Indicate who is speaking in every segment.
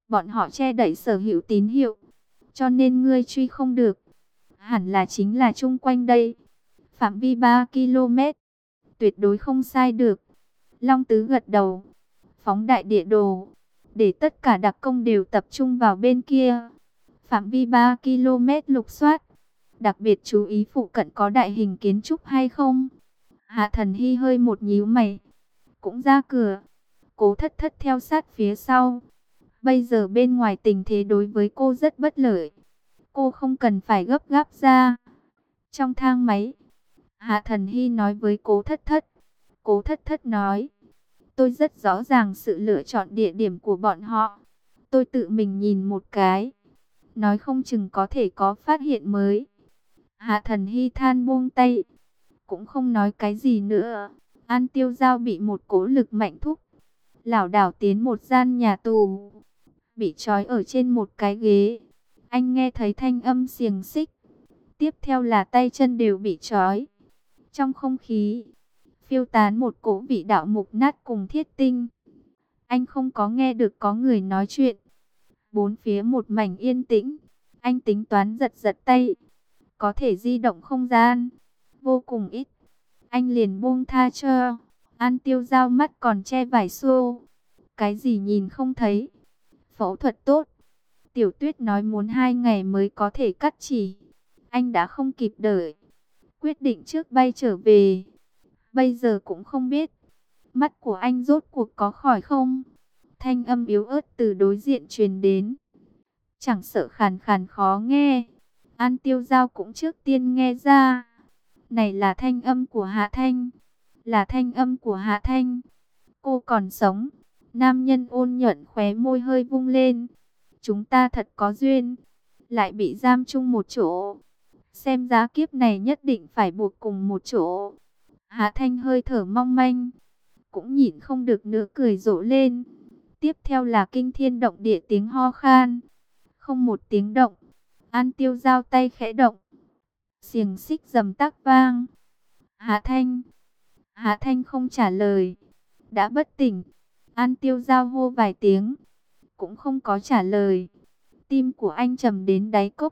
Speaker 1: Bọn họ che đậy sở hữu tín hiệu, cho nên ngươi truy không được. Hẳn là chính là chung quanh đây. Phạm vi 3 km, tuyệt đối không sai được. Long Tứ gật đầu, phóng đại địa đồ, để tất cả đặc công đều tập trung vào bên kia. Phạm vi 3 km lục soát, đặc biệt chú ý phụ cận có đại hình kiến trúc hay không. Hạ Thần Hy hơi một nhíu mày, cũng ra cửa. Cố Thất Thất theo sát phía sau. Bây giờ bên ngoài tình thế đối với cô rất bất lợi. Cô không cần phải gấp gáp ra. Trong thang máy, Hạ Thần Hy nói với Cố Thất Thất. Cố Thất Thất nói, tôi rất rõ ràng sự lựa chọn địa điểm của bọn họ. Tôi tự mình nhìn một cái, nói không chừng có thể có phát hiện mới. Hạ Thần Hy than buông tay, cũng không nói cái gì nữa. An Tiêu Giao bị một cỗ lực mạnh thúc, lảo đảo tiến một gian nhà tù, bị trói ở trên một cái ghế. Anh nghe thấy thanh âm xiềng xích, tiếp theo là tay chân đều bị trói. Trong không khí phiêu tán một cỗ vị đạo mục nát cùng thiết tinh. Anh không có nghe được có người nói chuyện. Bốn phía một mảnh yên tĩnh. Anh tính toán giật giật tay, có thể di động không gian vô cùng ít. Anh liền buông tha cho. An Tiêu Giao mắt còn che vải xô. Cái gì nhìn không thấy? Phẫu thuật tốt. Tiểu Tuyết nói muốn 2 ngày mới có thể cắt chỉ. Anh đã không kịp đợi, quyết định trước bay trở về. Bây giờ cũng không biết mắt của anh rốt cuộc có khỏi không. Thanh âm yếu ớt từ đối diện truyền đến, chẳng sợ khàn khàn khó nghe. An Tiêu Giao cũng trước tiên nghe ra. Này là thanh âm của Hạ Thanh. Là thanh âm của Hạ Thanh. Cô còn sống. Nam nhân ôn nhuận khóe môi hơi vung lên. Chúng ta thật có duyên, lại bị giam chung một chỗ. Xem giá kiếp này nhất định phải buộc cùng một chỗ. Hạ Thanh hơi thở mong manh, cũng nhịn không được nữa cười rộ lên. Tiếp theo là kinh thiên động địa tiếng ho khan. Không một tiếng động. An Tiêu Giao tay khẽ động, xiềng xích rầm tắc vang. Hạ Thanh. Hạ Thanh không trả lời, đã bất tỉnh. An Tiêu Giao hô vài tiếng, cũng không có trả lời. Tim của anh trầm đến đáy cốc.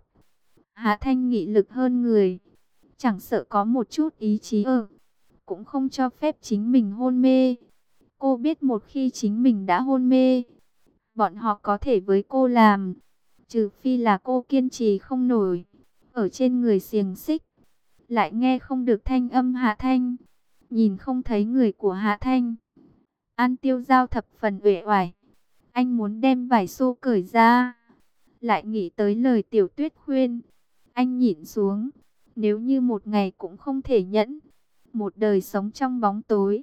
Speaker 1: Hạ Thanh nghị lực hơn người, chẳng sợ có một chút ý chí cũng không cho phép chính mình hôn mê. Cô biết một khi chính mình đã hôn mê, bọn họ có thể với cô làm, trừ phi là cô kiên trì không nổi. Ở trên người xiềng xích, lại nghe không được thanh âm Hạ Thanh, nhìn không thấy người của Hạ Thanh. An Tiêu Giao thập phần uể oải. Anh muốn đem vải xô cởi ra, lại nghĩ tới lời Tiểu Tuyết khuyên. Anh nhịn xuống. Nếu như một ngày cũng không thể nhẫn, một đời sống trong bóng tối,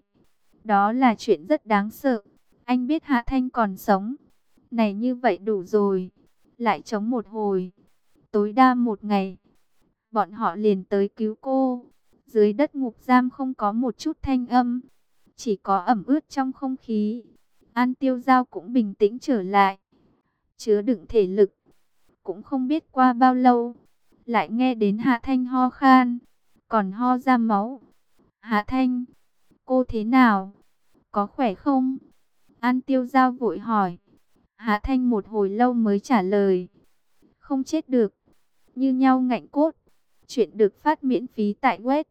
Speaker 1: đó là chuyện rất đáng sợ. Anh biết Hạ Thanh còn sống, này như vậy đủ rồi. Lại chống một hồi, tối đa một ngày, bọn họ liền tới cứu cô. Dưới đất ngục giam không có một chút thanh âm, chỉ có ẩm ướt trong không khí. An Tiêu Giao cũng bình tĩnh trở lại, chứa đựng thể lực. Cũng không biết qua bao lâu, lại nghe đến Hạ Thanh ho khan, còn ho ra máu. Hạ Thanh, cô thế nào? Có khỏe không? An Tiêu Giao vội hỏi. Hạ Thanh một hồi lâu mới trả lời. Không chết được, như nhau ngạnh cốt. Chuyện được phát miễn phí tại web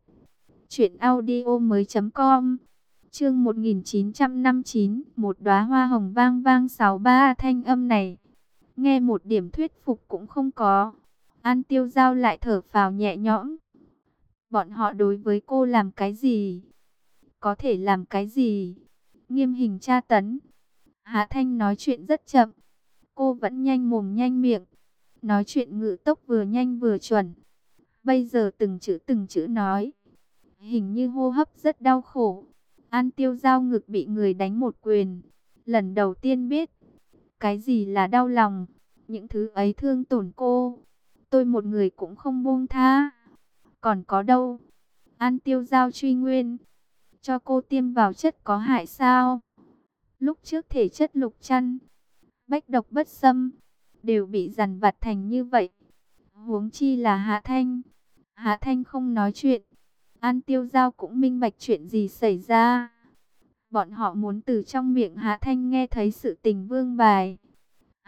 Speaker 1: truyệnaudiomoi.com. Chương 1959, một đóa hoa hồng vang vang 63. Thanh âm này, nghe một điểm thuyết phục cũng không có. An Tiêu Giao lại thở phào nhẹ nhõm. Bọn họ đối với cô làm cái gì? Có thể làm cái gì? Nghiêm hình tra tấn. Hạ Thanh nói chuyện rất chậm, cô vẫn nhanh mồm nhanh miệng, nói chuyện ngữ tốc vừa nhanh vừa chuẩn. Bây giờ từng chữ nói, hình như hô hấp rất đau khổ. An Tiêu Giao ngực bị người đánh một quyền, lần đầu tiên biết cái gì là đau lòng. Những thứ ấy thương tổn cô, tôi một người cũng không buông tha. Còn có đâu? An Tiêu Giao truy nguyên, cho cô tiêm vào chất có hại sao? Lúc trước thể chất Lục Trăn, Bách Độc Bất Xâm đều bị dằn vặt thành như vậy, huống chi là Hạ Thanh. Hạ Thanh không nói chuyện. An Tiêu Giao cũng minh bạch chuyện gì xảy ra. Bọn họ muốn từ trong miệng Hạ Thanh nghe thấy sự tình vương bài.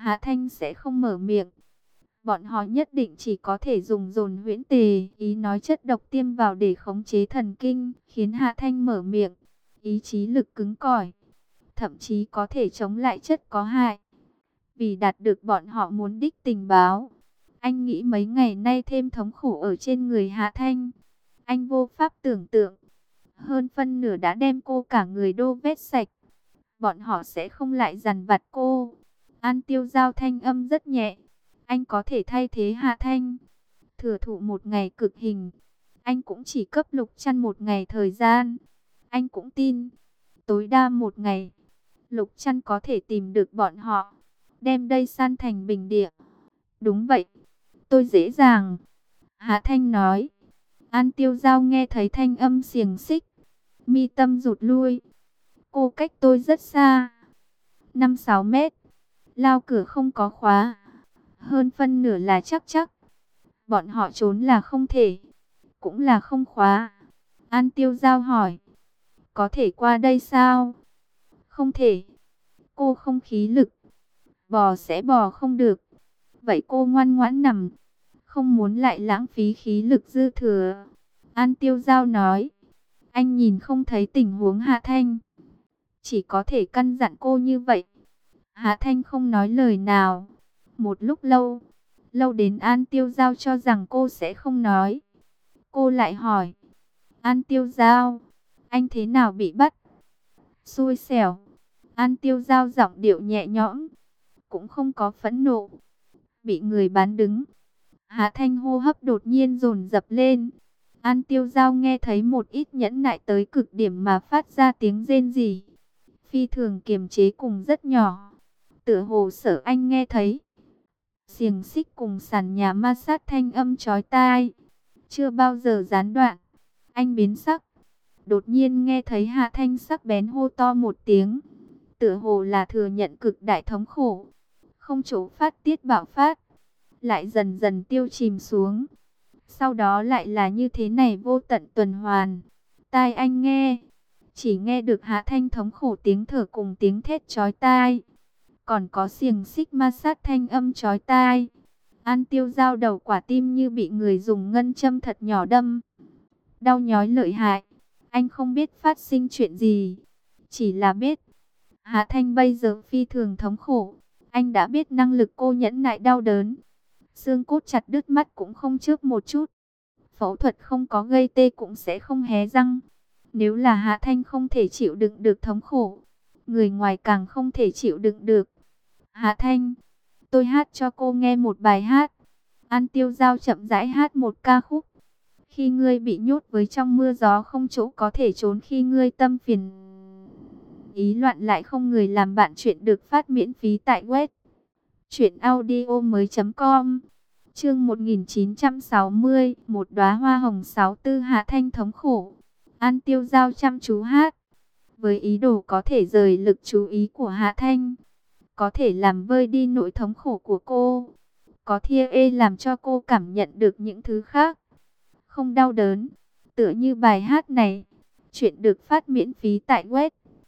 Speaker 1: Hạ Thanh sẽ không mở miệng. Bọn họ nhất định chỉ có thể dùng dồn huyễn tề, ý nói chất độc tiêm vào để khống chế thần kinh, khiến Hạ Thanh mở miệng. Ý chí lực cứng cỏi, thậm chí có thể chống lại chất có hại. Vì đạt được bọn họ muốn đích tình báo, anh nghĩ mấy ngày nay thêm thống khổ ở trên người Hạ Thanh. Anh vô pháp tưởng tượng, hơn phân nửa đã đem cô cả người đô vết sạch. Bọn họ sẽ không lại dằn vặt cô. An Tiêu Giao thanh âm rất nhẹ. Anh có thể thay thế Hạ Thanh. Thừa thụ một ngày cực hình, anh cũng chỉ cấp Lục Trăn một ngày thời gian. Anh cũng tin, tối đa một ngày, Lục Trăn có thể tìm được bọn họ, đem đây san thành bình địa. Đúng vậy, tôi dễ dàng. Hạ Thanh nói. An Tiêu Giao nghe thấy thanh âm xiềng xích, mi tâm rụt lui. Cô cách tôi rất xa, 5-6 mét. Lao cửa không có khóa, hơn phân nửa là chắc chắc. Bọn họ trốn là không thể, cũng là không khóa. An Tiêu Giao hỏi, có thể qua đây sao? Không thể, cô không khí lực, bò sẽ bò không được. Vậy cô ngoan ngoãn nằm, không muốn lại lãng phí khí lực dư thừa. An Tiêu Giao nói. Anh nhìn không thấy tình huống Hạ Thanh, chỉ có thể căn dặn cô như vậy. Hạ Thanh không nói lời nào. Một lúc lâu, lâu đến An Tiêu Giao cho rằng cô sẽ không nói. Cô lại hỏi, An Tiêu Giao, anh thế nào bị bắt? Xui xẻo. An Tiêu Giao giọng điệu nhẹ nhõm, cũng không có phẫn nộ. Bị người bán đứng. Hạ Thanh hô hấp đột nhiên dồn dập lên. An Tiêu Giao nghe thấy một ít nhẫn nại tới cực điểm mà phát ra tiếng rên rỉ. Phi thường kiềm chế cùng rất nhỏ. Tựa hồ Sở Anh nghe thấy. Xiềng xích cùng sàn nhà ma sát thanh âm chói tai. Chưa bao giờ gián đoạn. Anh biến sắc. Đột nhiên nghe thấy Hạ Thanh sắc bén hô to một tiếng. Tựa hồ là thừa nhận cực đại thống khổ. Không chỗ phát tiết bạo phát. Lại dần dần tiêu chìm xuống. Sau đó lại là như thế này vô tận tuần hoàn. Tai anh nghe, chỉ nghe được Hạ Thanh thống khổ tiếng thở cùng tiếng thét chói tai. Còn có xiềng xích ma sát thanh âm chói tai. An Tiêu Giao đầu quả tim như bị người dùng ngân châm thật nhỏ đâm. Đau nhói lợi hại. Anh không biết phát sinh chuyện gì, chỉ là biết Hạ Thanh bây giờ phi thường thống khổ. Anh đã biết năng lực cô nhẫn nại đau đớn. Xương cốt chặt đứt mắt cũng không chớp một chút. Phẫu thuật không có gây tê cũng sẽ không hé răng. Nếu là Hạ Thanh không thể chịu đựng được thống khổ, người ngoài càng không thể chịu đựng được. Hạ Thanh, tôi hát cho cô nghe một bài hát. An Tiêu Giao chậm rãi hát một ca khúc. Khi ngươi bị nhốt với trong mưa gió không chỗ có thể trốn, khi ngươi tâm phiền ý loạn lại không người làm bạn, chuyện được phát miễn phí tại web truyệnaudiomoi.com. Chương 1960, một đóa hoa hồng 64. Hạ Thanh thống khổ. An Tiêu Giao chăm chú hát, với ý đồ có thể rời lực chú ý của Hạ Thanh, có thể làm vơi đi nỗi thống khổ của cô, có thể làm cho cô cảm nhận được những thứ khác, không đau đớn, tựa như bài hát này. Chuyện được phát miễn phí tại web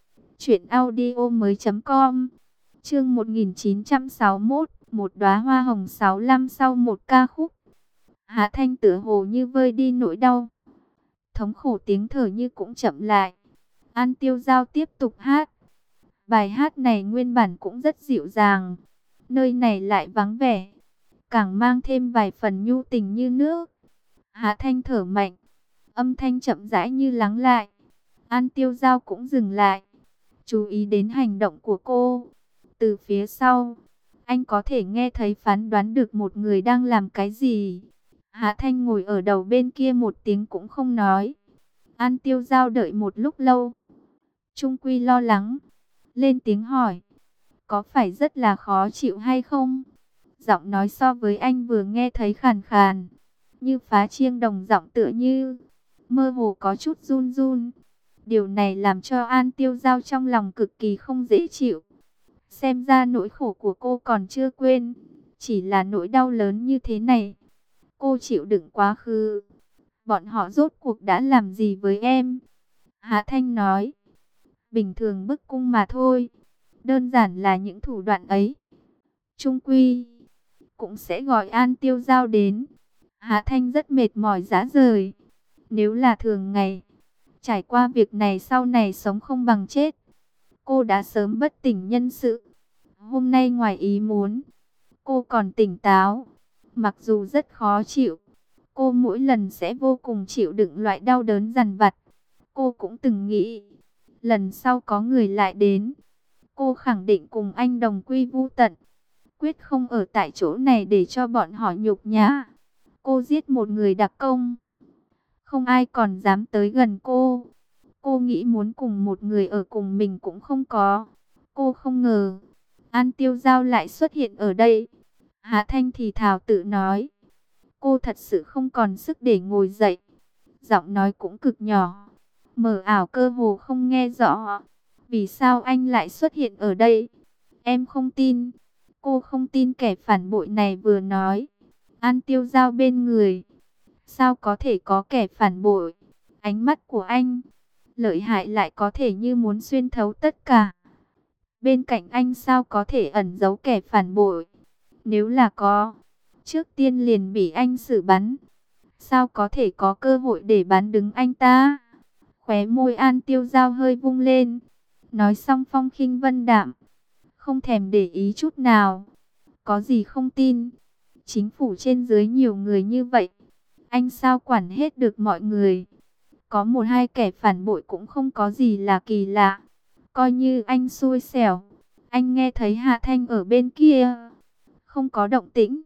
Speaker 1: truyệnaudiomoi.com. Chương 1961, một đóa hoa hồng 65. Sau một ca khúc, Hạ Thanh tựa hồ như vơi đi nỗi đau, thống khổ, tiếng thở như cũng chậm lại. An Tiêu Giao tiếp tục hát. Bài hát này nguyên bản cũng rất dịu dàng, nơi này lại vắng vẻ, càng mang thêm vài phần nhu tình như nước. Hạ Thanh thở mạnh, âm thanh chậm rãi như lắng lại. An Tiêu Giao cũng dừng lại, chú ý đến hành động của cô. Từ phía sau, anh có thể nghe thấy, phán đoán được một người đang làm cái gì. Hạ Thanh ngồi ở đầu bên kia một tiếng cũng không nói. An Tiêu Giao đợi một lúc lâu, trung quy lo lắng, lên tiếng hỏi, có phải rất là khó chịu hay không? Giọng nói so với anh vừa nghe thấy khàn khàn, như phá chiêng đồng, giọng tựa như mơ hồ có chút run run. Điều này làm cho An Tiêu Giao trong lòng cực kỳ không dễ chịu. Xem ra nỗi khổ của cô còn chưa quên, chỉ là nỗi đau lớn như thế này cô chịu đựng quá khứ. Bọn họ rốt cuộc đã làm gì với em? Hạ Thanh nói, bình thường bức cung mà thôi, đơn giản là những thủ đoạn ấy. Trung quy cũng sẽ gọi An Tiêu Giao đến. Hạ Thanh rất mệt mỏi rã rời. Nếu là thường ngày, trải qua việc này sau này sống không bằng chết, cô đã sớm bất tỉnh nhân sự. Hôm nay ngoài ý muốn, cô còn tỉnh táo. Mặc dù rất khó chịu, cô mỗi lần sẽ vô cùng chịu đựng loại đau đớn dằn vặt. Cô cũng từng nghĩ, lần sau có người lại đến, cô khẳng định cùng anh đồng quy vu tận. Quyết không ở tại chỗ này để cho bọn họ nhục nhã. Cô giết một người đặc công, không ai còn dám tới gần cô. Cô nghĩ muốn cùng một người ở cùng mình cũng không có. Cô không ngờ An Tiêu Giao lại xuất hiện ở đây. Hạ Thanh thì thào tự nói. Cô thật sự không còn sức để ngồi dậy. Giọng nói cũng cực nhỏ, mờ ảo cơ hồ không nghe rõ. Vì sao anh lại xuất hiện ở đây? Em không tin. Cô không tin kẻ phản bội này vừa nói. An Tiêu Giao bên người, sao có thể có kẻ phản bội? Ánh mắt của anh lợi hại, lại có thể như muốn xuyên thấu tất cả. Bên cạnh anh sao có thể ẩn giấu kẻ phản bội? Nếu là có, trước tiên liền bị anh xử bắn. Sao có thể có cơ hội để bắn đứng anh ta? Khóe môi An Tiêu Giao hơi vung lên. Nói xong phong khinh vân đạm, không thèm để ý chút nào. Có gì không tin? Chính phủ trên dưới nhiều người như vậy, anh sao quản hết được mọi người? Có một hai kẻ phản bội cũng không có gì là kỳ lạ. Coi như anh xui xẻo. Anh nghe thấy Hạ Thanh ở bên kia, không có động tĩnh.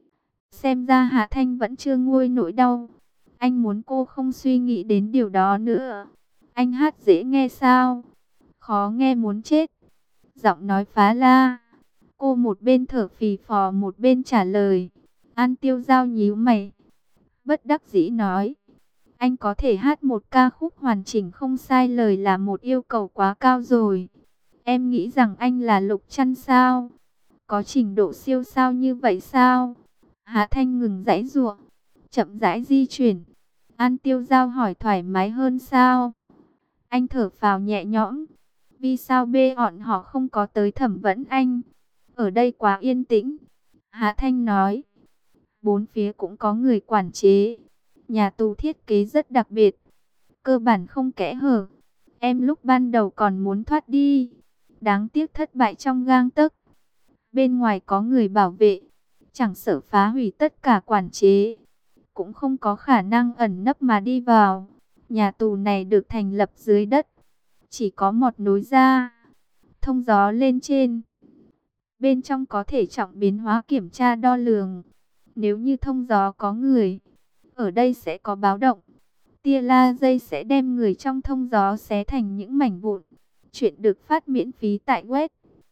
Speaker 1: Xem ra Hạ Thanh vẫn chưa nguôi nỗi đau. Anh muốn cô không suy nghĩ đến điều đó nữa. Anh hát dễ nghe sao? Khó nghe muốn chết. Giọng nói phá la. Cô một bên thở phì phò một bên trả lời. An Tiêu Giao nhíu mày, bất đắc dĩ nói. Anh có thể hát một ca khúc hoàn chỉnh không sai lời là một yêu cầu quá cao rồi. Em nghĩ rằng anh là Lục Trăn sao? Có trình độ siêu sao như vậy sao? Hạ Thanh ngừng giãy giụa, chậm rãi di chuyển. An Tiêu Giao hỏi thoải mái hơn sao? Anh thở phào nhẹ nhõm. Vì sao bọn họ không có tới thẩm vấn anh? Ở đây quá yên tĩnh. Hạ Thanh nói. Bốn phía cũng có người quản chế. Nhà tù thiết kế rất đặc biệt, cơ bản không kẽ hở. Em lúc ban đầu còn muốn thoát đi, đáng tiếc thất bại trong gang tấc. Bên ngoài có người bảo vệ, chẳng sợ phá hủy tất cả quản chế, cũng không có khả năng ẩn nấp mà đi vào. Nhà tù này được thành lập dưới đất, chỉ có một nối ra, thông gió lên trên. Bên trong có thể trọng biến hóa kiểm tra đo lường. Nếu như thông gió có người, ở đây sẽ có báo động. Tia laser sẽ đem người trong thông gió xé thành những mảnh vụn. Chuyện được phát miễn phí tại web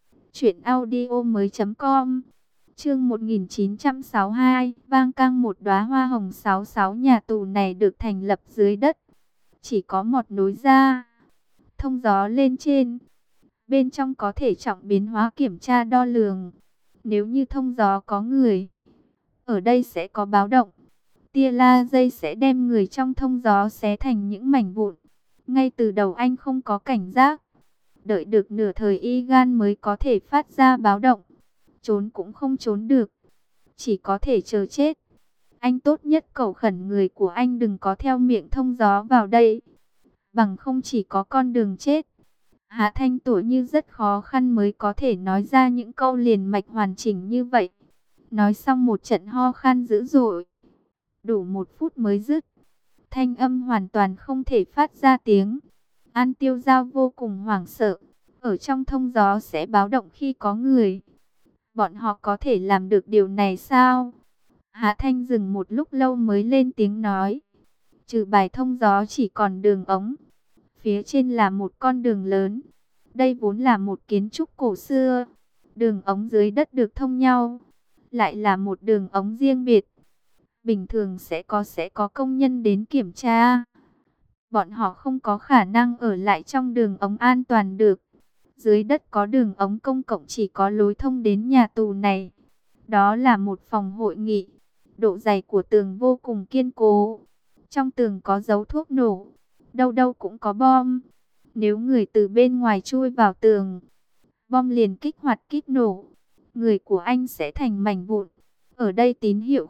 Speaker 1: truyệnaudiomoi.com. Chương 1962, vang cang một đóa hoa hồng 66. Nhà tù này được thành lập dưới đất, chỉ có một nối ra, thông gió lên trên. Bên trong có thể trọng biến hóa kiểm tra đo lường. Nếu như thông gió có người, ở đây sẽ có báo động. Tia laser sẽ đem người trong thông gió xé thành những mảnh vụn. Ngay từ đầu anh không có cảnh giác, đợi được nửa thời y gan mới có thể phát ra báo động. Trốn cũng không trốn được, chỉ có thể chờ chết. Anh tốt nhất cầu khẩn người của anh đừng có theo miệng thông gió vào đây, bằng không chỉ có con đường chết. Hạ Thanh tuổi như rất khó khăn mới có thể nói ra những câu liền mạch hoàn chỉnh như vậy. Nói xong một trận ho khan dữ dội, đủ 1 phút mới dứt. Thanh âm hoàn toàn không thể phát ra tiếng. An Tiêu Giao vô cùng hoảng sợ. Ở trong thông gió sẽ báo động khi có người. Bọn họ có thể làm được điều này sao? Hạ Thanh dừng một lúc lâu mới lên tiếng nói. Trừ bài thông gió chỉ còn đường ống. Phía trên là một con đường lớn. Đây vốn là một kiến trúc cổ xưa. Đường ống dưới đất được thông nhau, lại là một đường ống riêng biệt. Bình thường sẽ có công nhân đến kiểm tra. Bọn họ không có khả năng ở lại trong đường ống an toàn được. Dưới đất có đường ống công cộng chỉ có lối thông đến nhà tù này. Đó là một phòng hội nghị. Độ dày của tường vô cùng kiên cố. Trong tường có dấu thuốc nổ. Đâu đâu cũng có bom. Nếu người từ bên ngoài chui vào tường, bom liền kích hoạt kíp nổ. người của anh sẽ thành mảnh vụn. Ở đây tín hiệu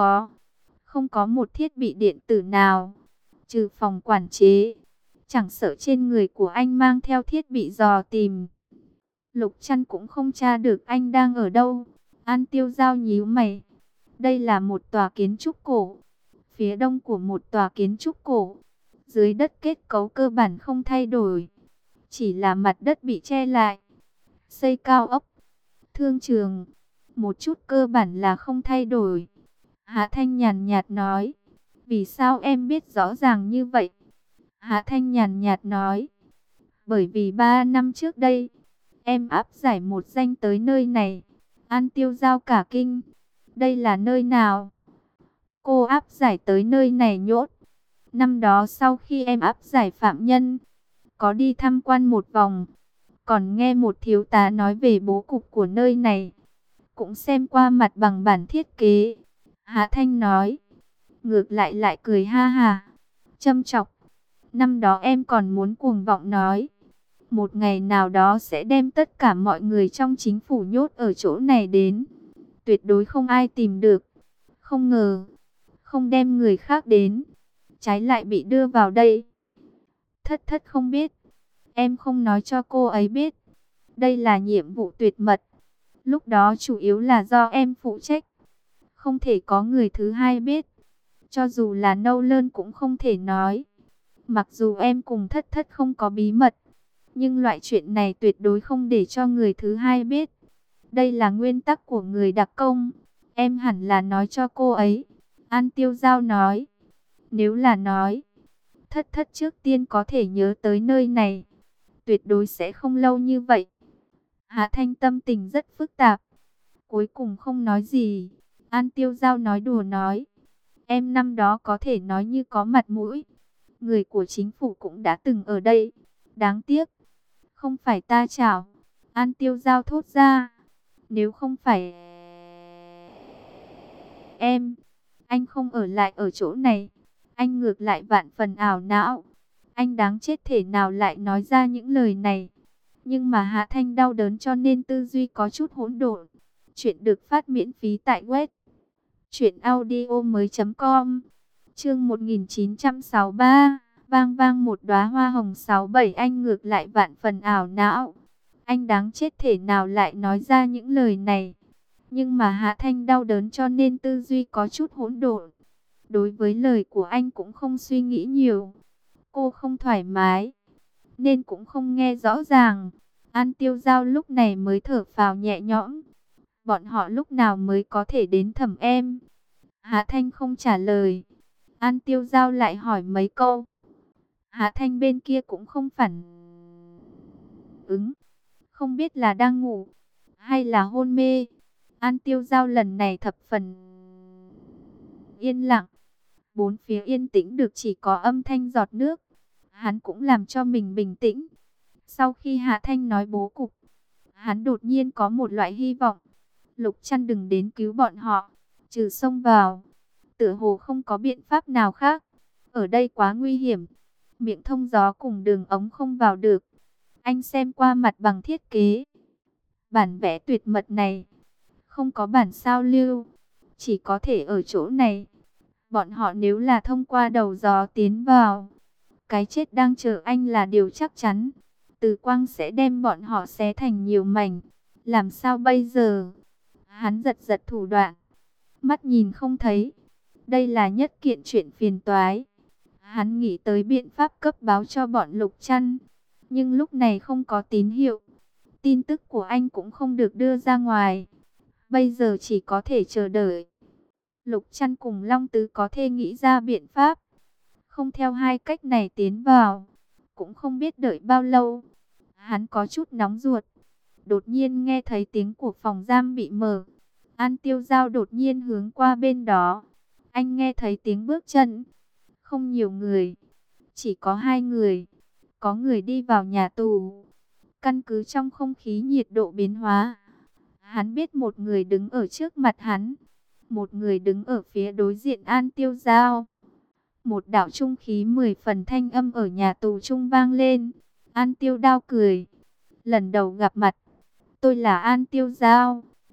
Speaker 1: không có một thiết bị điện tử nào, trừ phòng quản chế. Chẳng sợ trên người của anh mang theo thiết bị dò tìm, Lục Trăn cũng không tra được anh đang ở đâu. An Tiêu Giao nhíu mày. Đây là một tòa kiến trúc cổ, phía đông của một tòa kiến trúc cổ. Dưới đất kết cấu cơ bản không thay đổi, chỉ là mặt đất bị che lại. Xây cao ốc, thương trường, một chút cơ bản là không thay đổi. Hạ Thanh nhàn nhạt nói. Vì sao em biết rõ ràng như vậy? Hạ Thanh nhàn nhạt nói. Bởi vì 3 năm trước đây, em áp giải một danh tới nơi này. An Tiêu Giao cả kinh. Đây là nơi nào? Cô áp giải tới nơi này nhốt. Năm đó sau khi em áp giải phạm nhân, có đi tham quan một vòng, còn nghe một thiếu tá nói về bố cục của nơi này, cũng xem qua mặt bằng bản thiết kế. Hạ Thanh nói. Ngược lại cười ha ha, châm chọc. Năm đó em còn muốn cuồng vọng nói, một ngày nào đó sẽ đem tất cả mọi người trong chính phủ nhốt ở chỗ này đến. Tuyệt đối không ai tìm được. Không ngờ, không đem người khác đến, trái lại bị đưa vào đây. Thất không biết. Em không nói cho cô ấy biết. Đây là nhiệm vụ tuyệt mật. Lúc đó chủ yếu là do em phụ trách. Không thể có người thứ hai biết. Cho dù là nâu lơn cũng không thể nói. Mặc dù em cùng thất không có bí mật, nhưng loại chuyện này tuyệt đối không để cho người thứ hai biết. Đây là nguyên tắc của người đặc công. Em hẳn là nói cho cô ấy. An Tiêu Giao nói. Nếu là nói, thất trước tiên có thể nhớ tới nơi này, tuyệt đối sẽ không lâu như vậy. Hạ Thanh tâm tình rất phức tạp, cuối cùng không nói gì. An Tiêu Giao nói đùa nói. Em năm đó có thể nói như có mặt mũi. Người của chính phủ cũng đã từng ở đây. Đáng tiếc, không phải ta chảo. An Tiêu Giao thốt ra. Nếu không phải em, anh không ở lại ở chỗ này. Anh ngược lại vạn phần ảo não. Anh đáng chết thể nào lại nói ra những lời này. Nhưng mà Hạ Thanh đau đớn cho nên tư duy có chút hỗn độn. Chuyện được phát miễn phí tại web truyệnaudiomoi.com. Chương 1963, vang vang một đóa hoa hồng 67. Anh ngược lại vạn phần ảo não. Anh đáng chết thể nào lại nói ra những lời này. Nhưng mà Hạ Thanh đau đớn cho nên tư duy có chút hỗn độn. Đối với lời của anh cũng không suy nghĩ nhiều. Cô không thoải mái, nên cũng không nghe rõ ràng. An Tiêu Giao lúc này mới thở phào nhẹ nhõm. Bọn họ lúc nào mới có thể đến thẩm em? Hạ Thanh không trả lời. An Tiêu Giao lại hỏi mấy câu. Hạ Thanh bên kia cũng không phản ứng. Không biết là đang ngủ hay là hôn mê. An Tiêu Giao lần này thập phần yên lặng. Bốn phía yên tĩnh được chỉ có âm thanh giọt nước. Hắn cũng làm cho mình bình tĩnh. Sau khi Hạ Thanh nói bố cục, hắn đột nhiên có một loại hy vọng. Lục Trăn đừng đến cứu bọn họ, trừ xông vào, tựa hồ không có biện pháp nào khác. Ở đây quá nguy hiểm, miệng thông gió cùng đường ống không vào được. Anh xem qua mặt bằng thiết kế, bản vẽ tuyệt mật này, không có bản sao lưu, chỉ có thể ở chỗ này. Bọn họ nếu là thông qua đầu gió tiến vào, cái chết đang chờ anh là điều chắc chắn. Từ quang sẽ đem bọn họ xé thành nhiều mảnh. Làm sao bây giờ? Hắn giật giật thủ đoạn, mắt nhìn không thấy. Đây là nhất kiện chuyện phiền toái. Hắn nghĩ tới biện pháp cấp báo cho bọn Lục Trăn, nhưng lúc này không có tín hiệu. Tin tức của anh cũng không được đưa ra ngoài. Bây giờ chỉ có thể chờ đợi. Lục Trăn cùng Long Tứ có thể nghĩ ra biện pháp. Không theo hai cách này tiến vào, cũng không biết đợi bao lâu. Hắn có chút nóng ruột. Đột nhiên nghe thấy tiếng của phòng giam bị mở. An Tiêu Giao đột nhiên hướng qua bên đó. Anh nghe thấy tiếng bước chân. Không nhiều người, chỉ có 2 người. Có người đi vào nhà tù. Căn cứ trong không khí nhiệt độ biến hóa, hắn biết một người đứng ở trước mặt hắn, một người đứng ở phía đối diện An Tiêu Giao. Một đạo trung khí 10 phần thanh âm ở nhà tù trung vang lên. An Tiêu Đao cười. Lần đầu gặp mặt, tôi là An Tiêu Giao.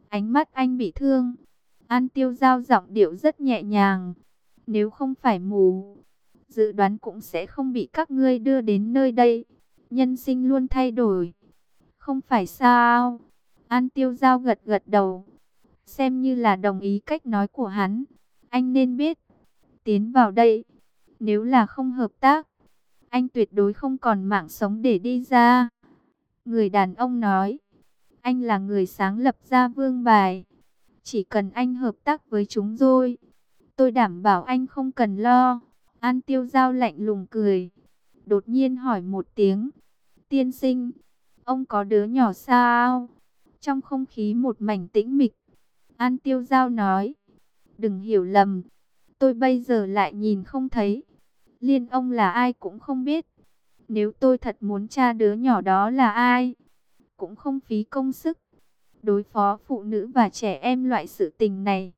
Speaker 1: Ánh mắt anh bị thương. An Tiêu Giao giọng điệu rất nhẹ nhàng. Nếu không phải mù, dự đoán cũng sẽ không bị các ngươi đưa đến nơi đây. Nhân sinh luôn thay đổi. Không phải sao? An Tiêu Giao gật gật đầu, xem như là đồng ý cách nói của hắn. Anh nên biết, tiến vào đây, nếu là không hợp tác, anh tuyệt đối không còn mạng sống để đi ra. Người đàn ông nói, anh là người sáng lập ra Vương Bài. Chỉ cần anh hợp tác với chúng tôi đảm bảo anh không cần lo. An Tiêu Giao lạnh lùng cười, đột nhiên hỏi một tiếng, tiên sinh, ông có đứa nhỏ sao? Trong không khí một mảnh tĩnh mịch, An Tiêu Giao nói, đừng hiểu lầm, tôi bây giờ lại nhìn không thấy. Liên ông là ai cũng không biết. Nếu tôi thật muốn tra đứa nhỏ đó là ai, cũng không phí công sức. Đối phó phụ nữ và trẻ em loại sự tình này,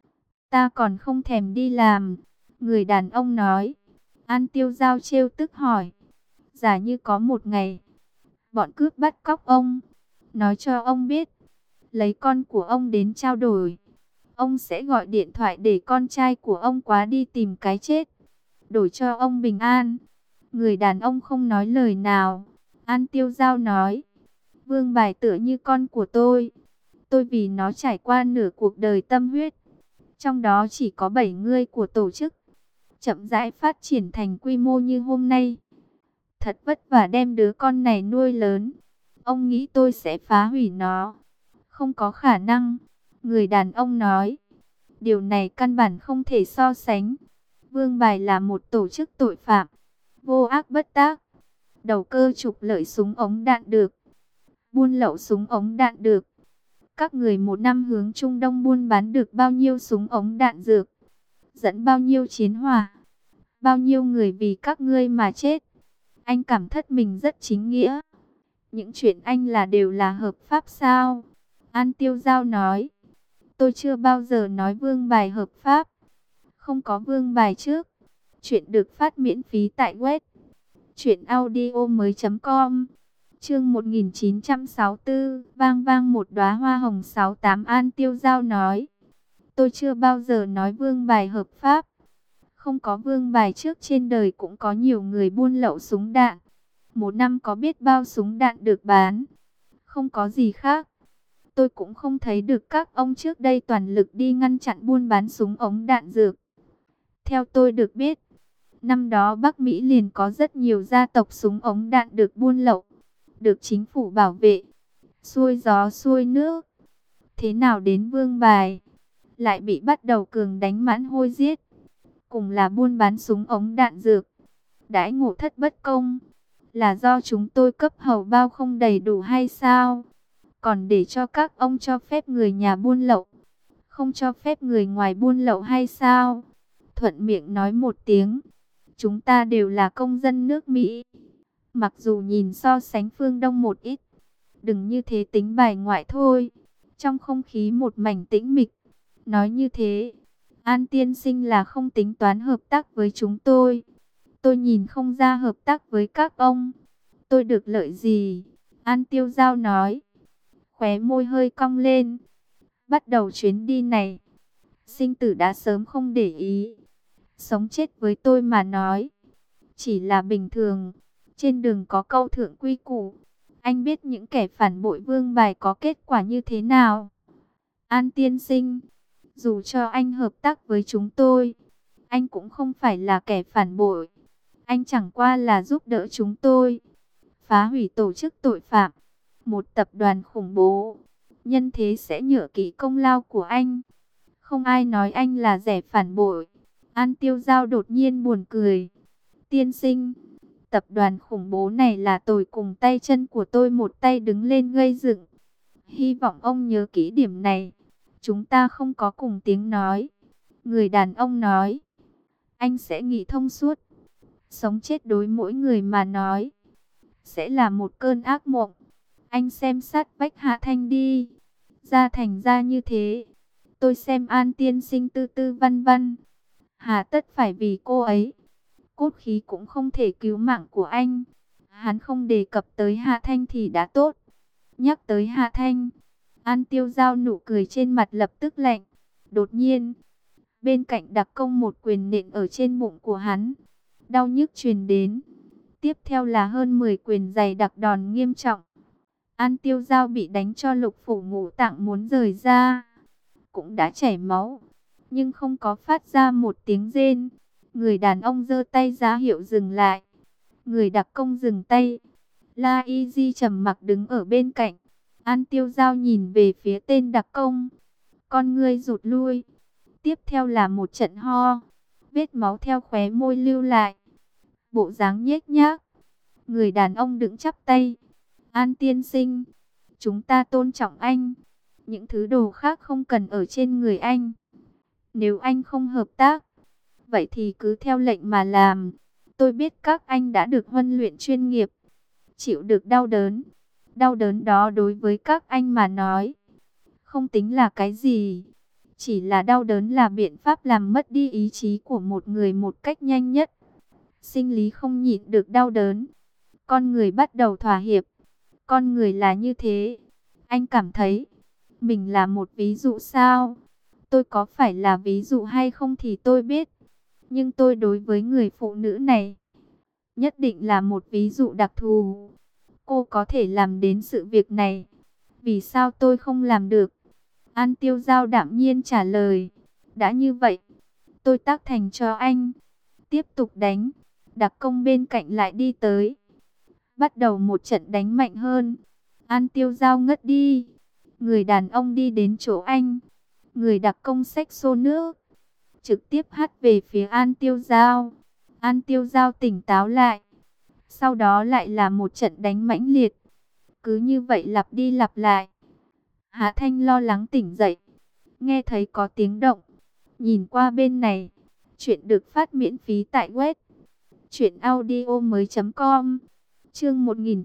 Speaker 1: ta còn không thèm đi làm. Người đàn ông nói. An Tiêu Giao trêu tức hỏi, giả như có một ngày, bọn cướp bắt cóc ông, nói cho ông biết, lấy con của ông đến trao đổi, ông sẽ gọi điện thoại để con trai của ông quá đi tìm cái chết, đổi cho ông bình an. Người đàn ông không nói lời nào. An Tiêu Giao nói, Vương Bài tựa như con của tôi vì nó trải qua nửa cuộc đời tâm huyết, trong đó chỉ có 7 người của tổ chức, chậm rãi phát triển thành quy mô như hôm nay. Thật vất vả đem đứa con này nuôi lớn, ông nghĩ tôi sẽ phá hủy nó? Không có khả năng. Người đàn ông nói, điều này căn bản không thể so sánh. Vương Bài là một tổ chức tội phạm, vô ác bất tác, đầu cơ trục lợi súng ống đạn được, buôn lậu súng ống đạn được. Các người một năm hướng Trung Đông buôn bán được bao nhiêu súng ống đạn dược, dẫn bao nhiêu chiến hỏa, bao nhiêu người vì các ngươi mà chết. Anh cảm thất mình rất chính nghĩa. Những chuyện anh là đều là hợp pháp sao? An Tiêu Giao nói, tôi chưa bao giờ nói Vương Bài hợp pháp. Không có Vương Bài trước. Chuyện được phát miễn phí tại web truyệnaudiomoi.com. Chương 1964, vang vang một đóa hoa hồng 68. An Tiêu Giao nói, tôi chưa bao giờ nói Vương Bài hợp pháp. Không có Vương Bài trước, trên đời cũng có nhiều người buôn lậu súng đạn. Một năm có biết bao súng đạn được bán. Không có gì khác. Tôi cũng không thấy được các ông trước đây toàn lực đi ngăn chặn buôn bán súng ống đạn dược. Theo tôi được biết, năm đó Bắc Mỹ liền có rất nhiều gia tộc súng ống đạn được buôn lậu, được chính phủ bảo vệ, xuôi gió xuôi nước. Thế nào đến Vương Bài, lại bị bắt đầu cường đánh mãn hôi giết. Cùng là buôn bán súng ống đạn dược, đãi ngộ thất bất công. Là do chúng tôi cấp hầu bao không đầy đủ hay sao? Còn để cho các ông cho phép người nhà buôn lậu, không cho phép người ngoài buôn lậu hay sao? Thuận miệng nói một tiếng, chúng ta đều là công dân nước Mỹ. Mặc dù nhìn so sánh phương Đông một ít, đừng như thế tính bài ngoại thôi. Trong không khí một mảnh tĩnh mịch, nói như thế, An tiên sinh là không tính toán hợp tác với chúng tôi. Tôi nhìn không ra hợp tác với các ông, tôi được lợi gì? An Tiêu Giao nói, khóe môi hơi cong lên. Bắt đầu chuyến đi này, sinh tử đã sớm không để ý. Sống chết với tôi mà nói, chỉ là bình thường. Trên đường có câu thượng quy củ. Anh biết những kẻ phản bội Vương Bài có kết quả như thế nào? An tiên sinh, dù cho anh hợp tác với chúng tôi, anh cũng không phải là kẻ phản bội. Anh chẳng qua là giúp đỡ chúng tôi phá hủy tổ chức tội phạm, một tập đoàn khủng bố. Nhân thế sẽ nhớ kỹ công lao của anh. Không ai nói anh là kẻ phản bội. An Tiêu Giao đột nhiên buồn cười. Tiên sinh, tập đoàn khủng bố này là tôi cùng tay chân của tôi một tay đứng lên gây dựng. Hy vọng ông nhớ kỹ điểm này. Chúng ta không có cùng tiếng nói. Người đàn ông nói, anh sẽ nghĩ thông suốt. Sống chết đối mỗi người mà nói, sẽ là một cơn ác mộng. Anh xem sát vách Hạ Thanh đi. Ra thành ra như thế. Tôi xem An tiên sinh tư tư văn văn. Hà tất phải vì cô ấy. Cốt khí cũng không thể cứu mạng của anh. Hắn không đề cập tới Hạ Thanh thì đã tốt. Nhắc tới Hạ Thanh, An Tiêu Giao nụ cười trên mặt lập tức lạnh. Đột nhiên, bên cạnh Đặc Công một quyền nện ở trên bụng của hắn. Đau nhức truyền đến. Tiếp theo là hơn 10 quyền dày đặc đòn nghiêm trọng. An Tiêu Giao bị đánh cho lục phủ ngũ tạng muốn rời ra. Cũng đã chảy máu, nhưng không có phát ra một tiếng rên. Người đàn ông giơ tay ra hiệu dừng lại. Người Đặc Công dừng tay. La Y Di trầm mặc đứng ở bên cạnh. An Tiêu Giao nhìn về phía tên Đặc Công. Con ngươi rụt lui. Tiếp theo là một trận ho. Vết máu theo khóe môi lưu lại. Bộ dáng nhếch nhác. Người đàn ông đứng chắp tay. An tiên sinh, chúng ta tôn trọng anh. Những thứ đồ khác không cần ở trên người anh. Nếu anh không hợp tác, vậy thì cứ theo lệnh mà làm. Tôi biết các anh đã được huấn luyện chuyên nghiệp. Chịu được đau đớn. Đau đớn đó đối với các anh mà nói không tính là cái gì. Chỉ là đau đớn là biện pháp làm mất đi ý chí của một người một cách nhanh nhất. Sinh lý không nhịn được đau đớn. Con người bắt đầu thỏa hiệp. Con người là như thế. Anh cảm thấy mình là một ví dụ sao? Tôi có phải là ví dụ hay không thì tôi biết. Nhưng tôi đối với người phụ nữ này nhất định là một ví dụ đặc thù. Cô có thể làm đến sự việc này. Vì sao tôi không làm được? An Tiêu Giao đạm nhiên trả lời. Đã như vậy, tôi tác thành cho anh. Tiếp tục đánh. Đặc Công bên cạnh lại đi tới. Bắt đầu một trận đánh mạnh hơn. An Tiêu Giao ngất đi. Người đàn ông đi đến chỗ anh. Người Đặc Công xách xô nước, trực tiếp hất về phía An Tiêu Giao. An Tiêu Giao tỉnh táo lại. Sau đó lại là một trận đánh mãnh liệt. Cứ như vậy lặp đi lặp lại. Hạ Thanh lo lắng tỉnh dậy. Nghe thấy có tiếng động. Nhìn qua bên này. Chuyện được phát miễn phí tại web truyệnaudiomoi.com. Chương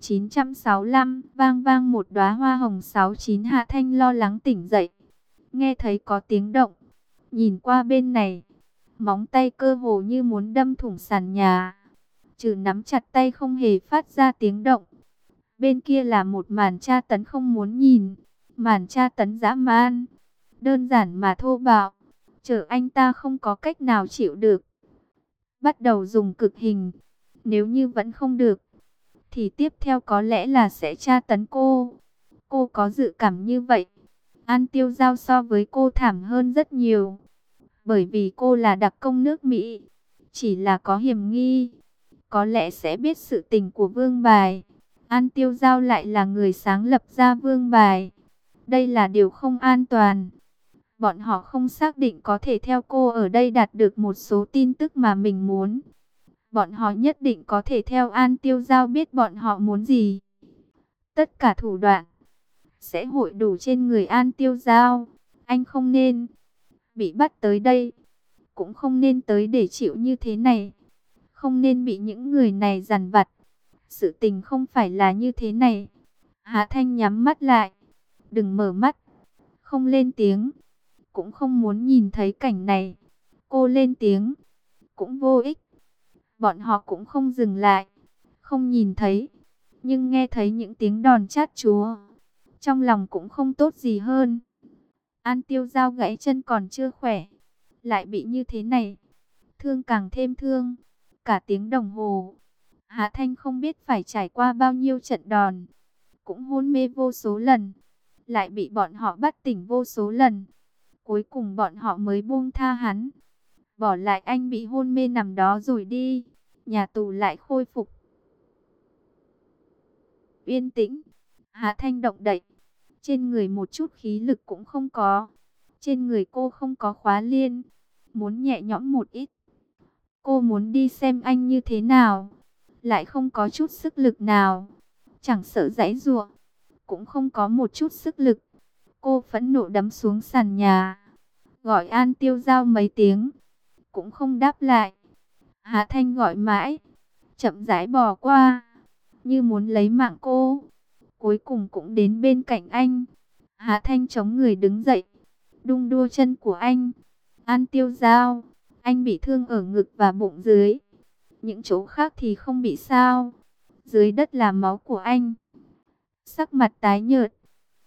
Speaker 1: 1965, vang vang một đóa hoa hồng 69. Hạ Thanh lo lắng tỉnh dậy. Nghe thấy có tiếng động. Nhìn qua bên này. Móng tay cơ hồ như muốn đâm thủng sàn nhà. Trừ nắm chặt tay không hề phát ra tiếng động. Bên kia là một màn tra tấn không muốn nhìn. Màn tra tấn dã man. Đơn giản mà thô bạo. Chờ anh ta không có cách nào chịu được. Bắt đầu dùng cực hình. Nếu như vẫn không được, thì tiếp theo có lẽ là sẽ tra tấn cô. Cô có dự cảm như vậy. An Tiêu Giao so với cô thảm hơn rất nhiều. Bởi vì cô là Đặc Công nước Mỹ. Chỉ là có hiểm nghi. Có lẽ sẽ biết sự tình của Vương Bài. An Tiêu Giao lại là người sáng lập ra Vương Bài. Đây là điều không an toàn. Bọn họ không xác định có thể theo cô ở đây đạt được một số tin tức mà mình muốn. Bọn họ nhất định có thể theo An Tiêu Giao biết bọn họ muốn gì. Tất cả thủ đoạn sẽ hội đủ trên người An Tiêu Giao. Anh không nên bị bắt tới đây. Cũng không nên tới để chịu như thế này. Không nên bị những người này dằn vặt. Sự tình không phải là như thế này. Hạ Thanh nhắm mắt lại. Đừng mở mắt. Không lên tiếng. Cũng không muốn nhìn thấy cảnh này. Cô lên tiếng. Cũng vô ích. Bọn họ cũng không dừng lại. Không nhìn thấy. Nhưng nghe thấy những tiếng đòn chát chúa. Trong lòng cũng không tốt gì hơn. An Tiêu Giao gãy chân còn chưa khỏe. Lại bị như thế này. Thương càng thêm thương. Cả tiếng đồng hồ. Hạ Thanh không biết phải trải qua bao nhiêu trận đòn. Cũng hôn mê vô số lần. Lại bị bọn họ bắt tỉnh vô số lần. Cuối cùng bọn họ mới buông tha hắn. Bỏ lại anh bị hôn mê nằm đó rồi đi. Nhà tù lại khôi phục yên tĩnh. Hạ Thanh động đậy. Trên người một chút khí lực cũng không có. Trên người cô không có khóa liên. Muốn nhẹ nhõm một ít. Cô muốn đi xem anh như thế nào. Lại không có chút sức lực nào. Chẳng sợ giãy giụa. Cũng không có một chút sức lực. Cô phẫn nộ đấm xuống sàn nhà. Gọi An Tiêu Giao mấy tiếng. Cũng không đáp lại. Hạ Thanh gọi mãi. Chậm rãi bỏ qua. Như muốn lấy mạng cô. Cuối cùng cũng đến bên cạnh anh. Hạ Thanh chống người đứng dậy. Đung đua chân của anh. An Tiêu Giao. Anh bị thương ở ngực và bụng dưới. Những chỗ khác thì không bị sao. Dưới đất là máu của anh. Sắc mặt tái nhợt.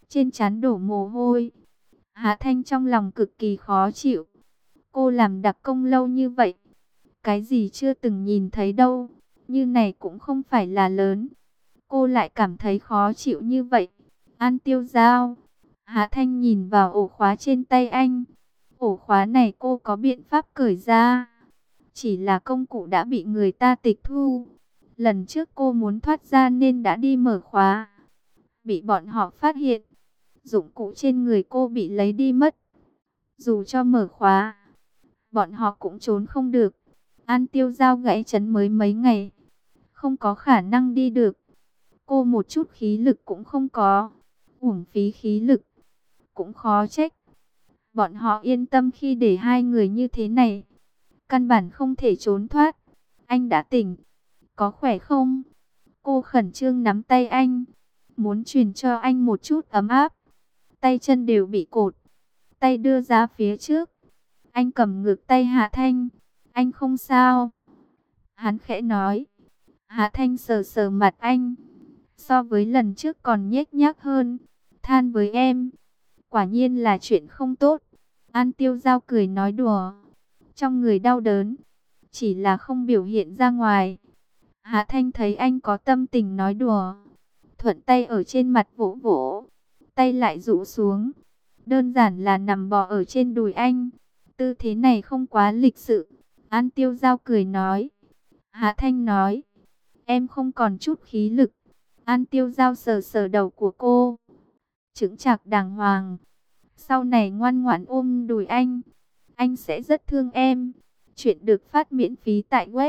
Speaker 1: trên trán đổ mồ hôi. Hạ Thanh trong lòng cực kỳ khó chịu. Cô làm đặc công lâu như vậy, cái gì chưa từng nhìn thấy đâu, như này cũng không phải là lớn. Cô lại cảm thấy khó chịu như vậy. An Tiêu Giao. Hạ Thanh nhìn vào ổ khóa trên tay anh. Ổ khóa này cô có biện pháp cởi ra. Chỉ là công cụ đã bị người ta tịch thu. Lần trước cô muốn thoát ra nên đã đi mở khóa. Bị bọn họ phát hiện. Dụng cụ trên người cô bị lấy đi mất. Dù cho mở khóa, bọn họ cũng trốn không được. An Tiêu Giao gãy chấn mới mấy ngày, không có khả năng đi được. Cô một chút khí lực cũng không có, uổng phí khí lực. Cũng khó trách bọn họ yên tâm khi để hai người như thế này. Căn bản không thể trốn thoát. Anh đã tỉnh, có khỏe không? Cô khẩn trương nắm tay anh, muốn truyền cho anh một chút ấm áp. Tay chân đều bị cột, tay đưa ra phía trước. Anh cầm ngược tay Hạ Thanh. Anh không sao. Hắn khẽ nói. Hạ Thanh sờ sờ mặt anh. So với lần trước còn nhếch nhác hơn. Than với em. Quả nhiên là chuyện không tốt. An Tiêu Giao cười nói đùa. Trong người đau đớn, chỉ là không biểu hiện ra ngoài. Hạ Thanh thấy anh có tâm tình nói đùa, thuận tay ở trên mặt vỗ vỗ, tay lại rũ xuống. Đơn giản là nằm bò ở trên đùi anh. Tư thế này không quá lịch sự. An Tiêu Giao cười nói. Hạ Thanh nói. Em không còn chút khí lực. An Tiêu Giao sờ sờ đầu của cô. Chững chạc đàng hoàng. Sau này ngoan ngoãn ôm đùi anh. Anh sẽ rất thương em. Chuyện được phát miễn phí tại web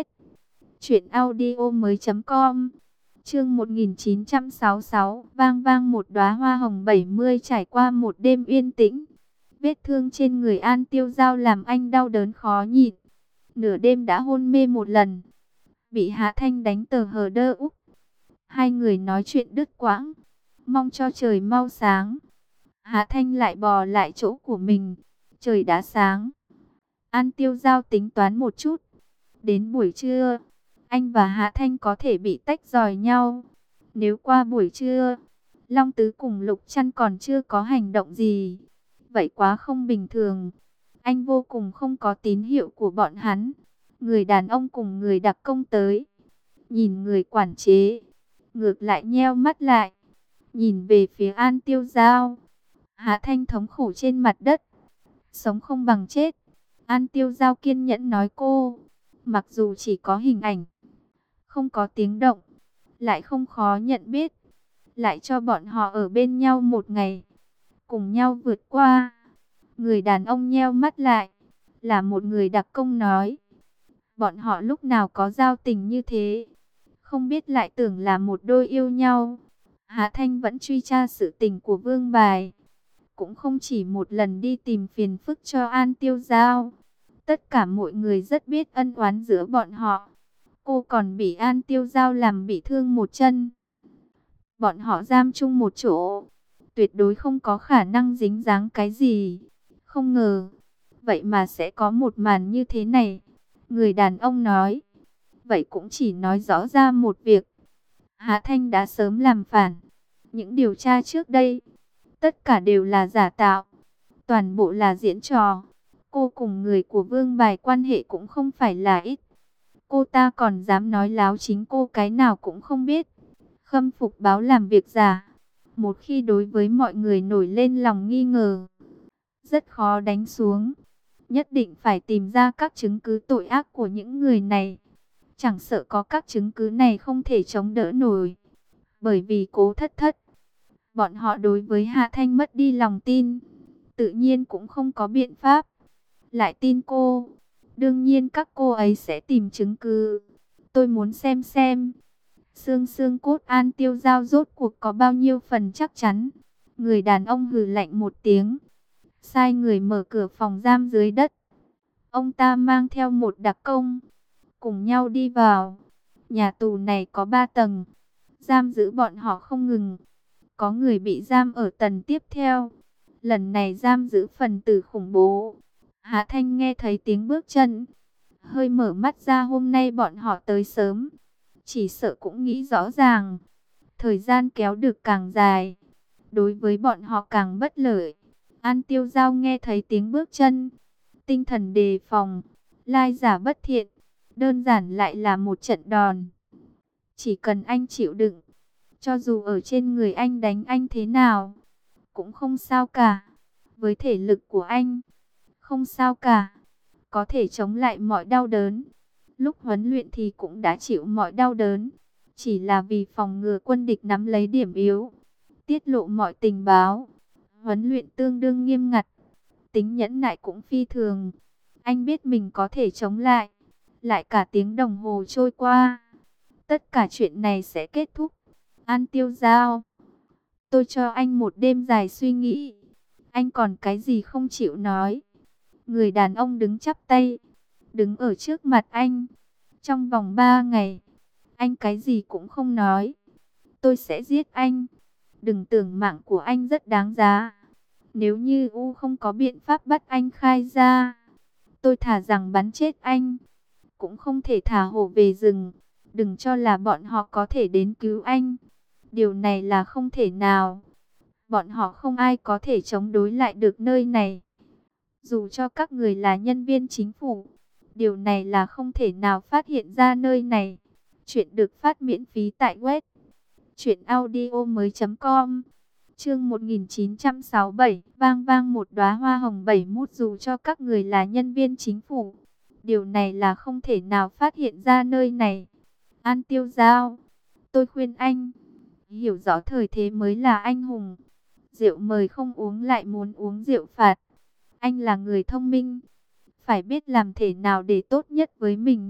Speaker 1: truyệnaudiomoi.com. Chương 1966, vang vang một đóa hoa hồng 70 trải qua một đêm yên tĩnh. Vết thương trên người An Tiêu Giao làm anh đau đớn khó nhịn. Nửa đêm đã hôn mê một lần. Bị Hạ Thanh đánh tờ hờ đơ úc. Hai người nói chuyện đứt quãng. Mong cho trời mau sáng. Hạ Thanh lại bò lại chỗ của mình. Trời đã sáng. An Tiêu Giao tính toán một chút. Đến buổi trưa, anh và Hạ Thanh có thể bị tách rời nhau. Nếu qua buổi trưa, Long Tứ cùng Lục Trăn còn chưa có hành động gì, vậy quá không bình thường. Anh vô cùng không có tín hiệu của bọn hắn. Người đàn ông cùng người đặc công tới. Nhìn người quản chế, ngược lại nheo mắt lại. Nhìn về phía An Tiêu Giao. Hạ Thanh thống khổ trên mặt đất. Sống không bằng chết. An Tiêu Giao kiên nhẫn nói cô. Mặc dù chỉ có hình ảnh, không có tiếng động, lại không khó nhận biết. Lại cho bọn họ ở bên nhau một ngày, cùng nhau vượt qua. Người đàn ông nheo mắt lại, là một người đặc công nói. Bọn họ lúc nào có giao tình như thế, không biết lại tưởng là một đôi yêu nhau. Hạ Thanh vẫn truy tra sự tình của Vương Bài, cũng không chỉ một lần đi tìm phiền phức cho An Tiêu Giao. Tất cả mọi người rất biết ân oán giữa bọn họ. Cô còn bị An Tiêu Giao làm bị thương một chân. Bọn họ giam chung một chỗ, tuyệt đối không có khả năng dính dáng cái gì. Không ngờ, vậy mà sẽ có một màn như thế này. Người đàn ông nói, vậy cũng chỉ nói rõ ra một việc. Hạ Thanh đã sớm làm phản. Những điều tra trước đây, tất cả đều là giả tạo. Toàn bộ là diễn trò. Cô cùng người của Vương Bài quan hệ cũng không phải là ít. Cô ta còn dám nói láo chính cô cái nào cũng không biết. Khâm phục báo làm việc giả. Một khi đối với mọi người nổi lên lòng nghi ngờ, rất khó đánh xuống. Nhất định phải tìm ra các chứng cứ tội ác của những người này. Chẳng sợ có các chứng cứ này không thể chống đỡ nổi. Bởi vì Cố Thất Thất, bọn họ đối với Hạ Thanh mất đi lòng tin, tự nhiên cũng không có biện pháp lại tin cô. Đương nhiên các cô ấy sẽ tìm chứng cứ. Tôi muốn xem xương cốt An Tiêu Giao rốt cuộc có bao nhiêu phần chắc chắn. Người đàn ông hừ lạnh một tiếng, sai người mở cửa phòng giam dưới đất. Ông ta mang theo một đặc công, cùng nhau đi vào. Nhà tù này có 3 tầng, giam giữ bọn họ không ngừng. Có người bị giam ở tầng tiếp theo. Lần này giam giữ phần tử khủng bố. Hạ Thanh nghe thấy tiếng bước chân, hơi mở mắt ra. Hôm nay bọn họ tới sớm, chỉ sợ cũng nghĩ rõ ràng. Thời gian kéo được càng dài, đối với bọn họ càng bất lợi. An Tiêu Giao nghe thấy tiếng bước chân, tinh thần đề phòng, lai giả bất thiện, đơn giản lại là một trận đòn. Chỉ cần anh chịu đựng, cho dù ở trên người anh đánh anh thế nào, cũng không sao cả. Với thể lực của anh, không sao cả, có thể chống lại mọi đau đớn. Lúc huấn luyện thì cũng đã chịu mọi đau đớn, chỉ là vì phòng ngừa quân địch nắm lấy điểm yếu, tiết lộ mọi tình báo. Huấn luyện tương đương nghiêm ngặt, tính nhẫn nại cũng phi thường. Anh biết mình có thể chống lại. Lại cả tiếng đồng hồ trôi qua, tất cả chuyện này sẽ kết thúc. An Tiêu Giao, tôi cho anh một đêm dài suy nghĩ. Anh còn cái gì không chịu nói? Người đàn ông đứng chắp tay, đứng ở trước mặt anh. Trong vòng 3 ngày, anh cái gì cũng không nói, tôi sẽ giết anh. Đừng tưởng mạng của anh rất đáng giá. Nếu như U không có biện pháp bắt anh khai ra, tôi thà rằng bắn chết anh, cũng không thể thả hổ về rừng. Đừng cho là bọn họ có thể đến cứu anh. Điều này là không thể nào. Bọn họ không ai có thể chống đối lại được nơi này. Dù cho các người là nhân viên chính phủ, điều này là không thể nào phát hiện ra nơi này. Chuyện được phát miễn phí tại web truyệnaudiomoi.com. Chương 1967, vang vang một đóa hoa hồng 7 mút. Dù cho các người là nhân viên chính phủ, điều này là không thể nào phát hiện ra nơi này. An Tiêu Giao, tôi khuyên anh hiểu rõ thời thế mới là anh hùng. Rượu mời không uống lại muốn uống rượu phạt. Anh là người thông minh, phải biết làm thế nào để tốt nhất với mình.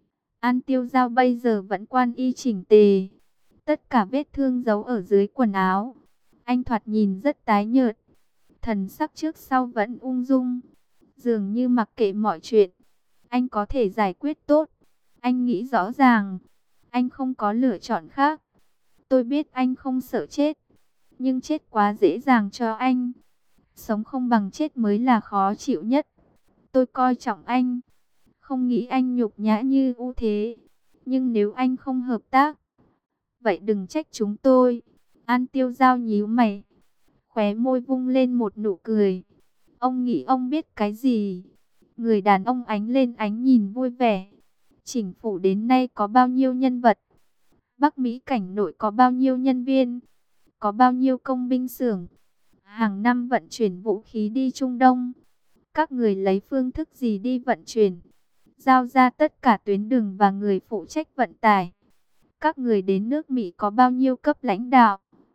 Speaker 1: An Tiêu Giao bây giờ vẫn quan y chỉnh tề, tất cả vết thương giấu ở dưới quần áo. Anh thoạt nhìn rất tái nhợt, thần sắc trước sau vẫn ung dung, dường như mặc kệ mọi chuyện. Anh có thể giải quyết tốt. Anh nghĩ rõ ràng, anh không có lựa chọn khác. Tôi biết anh không sợ chết, nhưng chết quá dễ dàng cho anh. Sống không bằng chết mới là khó chịu nhất. Tôi coi trọng anh, không nghĩ anh nhục nhã như U thế. Nhưng nếu anh không hợp tác, vậy đừng trách chúng tôi. An Tiêu Giao nhíu mày, khóe môi vung lên một nụ cười. Ông nghĩ ông biết cái gì? Người đàn ông ánh lên ánh nhìn vui vẻ. Chính phủ đến nay có bao nhiêu nhân vật? Bắc Mỹ cảnh nội có bao nhiêu nhân viên? Có bao nhiêu công binh xưởng? Hàng năm vận chuyển vũ khí đi Trung Đông. Các người lấy phương thức gì đi vận chuyển? Giao ra tất cả tuyến đường và người phụ trách vận tải. Các người đến nước Mỹ có bao nhiêu cấp lãnh đạo?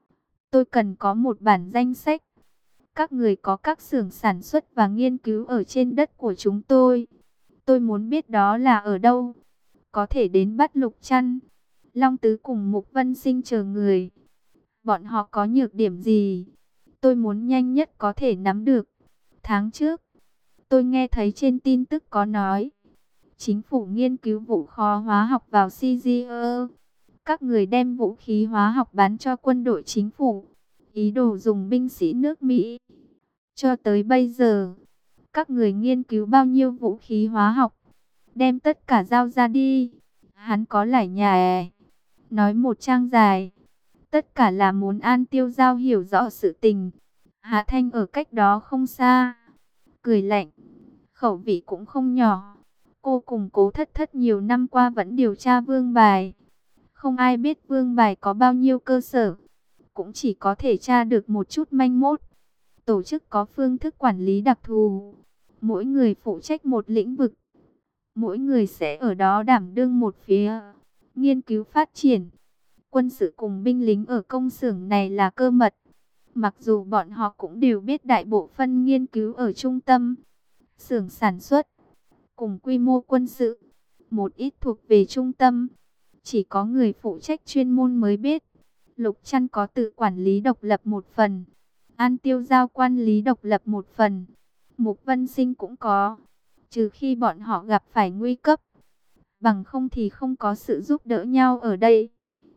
Speaker 1: Tôi cần có một bản danh sách. Các người có các xưởng sản xuất và nghiên cứu ở trên đất của chúng tôi. Tôi muốn biết đó là ở đâu. Có thể đến bắt Lục Trăn, Long Tứ cùng Mục Vân Sinh chờ người. Bọn họ có nhược điểm gì? Tôi muốn nhanh nhất có thể nắm được. Tháng trước, tôi nghe thấy trên tin tức có nói, chính phủ nghiên cứu vũ khí hóa học vào CGE. Các người đem vũ khí hóa học bán cho quân đội chính phủ, ý đồ dùng binh sĩ nước Mỹ. Cho tới bây giờ, các người nghiên cứu bao nhiêu vũ khí hóa học? Đem tất cả giao ra đi. Hắn có lải nhà nói một trang dài. Tất cả là muốn An Tiêu Giao hiểu rõ sự tình. Hạ Thanh ở cách đó không xa, cười lạnh, khẩu vị cũng không nhỏ. Cô cùng Cố Thất Thất nhiều năm qua vẫn điều tra Vương Bài. Không ai biết Vương Bài có bao nhiêu cơ sở, cũng chỉ có thể tra được một chút manh mốt. Tổ chức có phương thức quản lý đặc thù, mỗi người phụ trách một lĩnh vực. Mỗi người sẽ ở đó đảm đương một phía, nghiên cứu phát triển. Quân sự cùng binh lính ở công xưởng này là cơ mật. Mặc dù bọn họ cũng đều biết đại bộ phận nghiên cứu ở trung tâm, xưởng sản xuất, cùng quy mô quân sự, một ít thuộc về trung tâm. Chỉ có người phụ trách chuyên môn mới biết. Lục Trăn có tự quản lý độc lập một phần. An Tiêu Giao quản lý độc lập một phần. Mục Vân Sinh cũng có. Trừ khi bọn họ gặp phải nguy cấp, bằng không thì không có sự giúp đỡ nhau ở đây.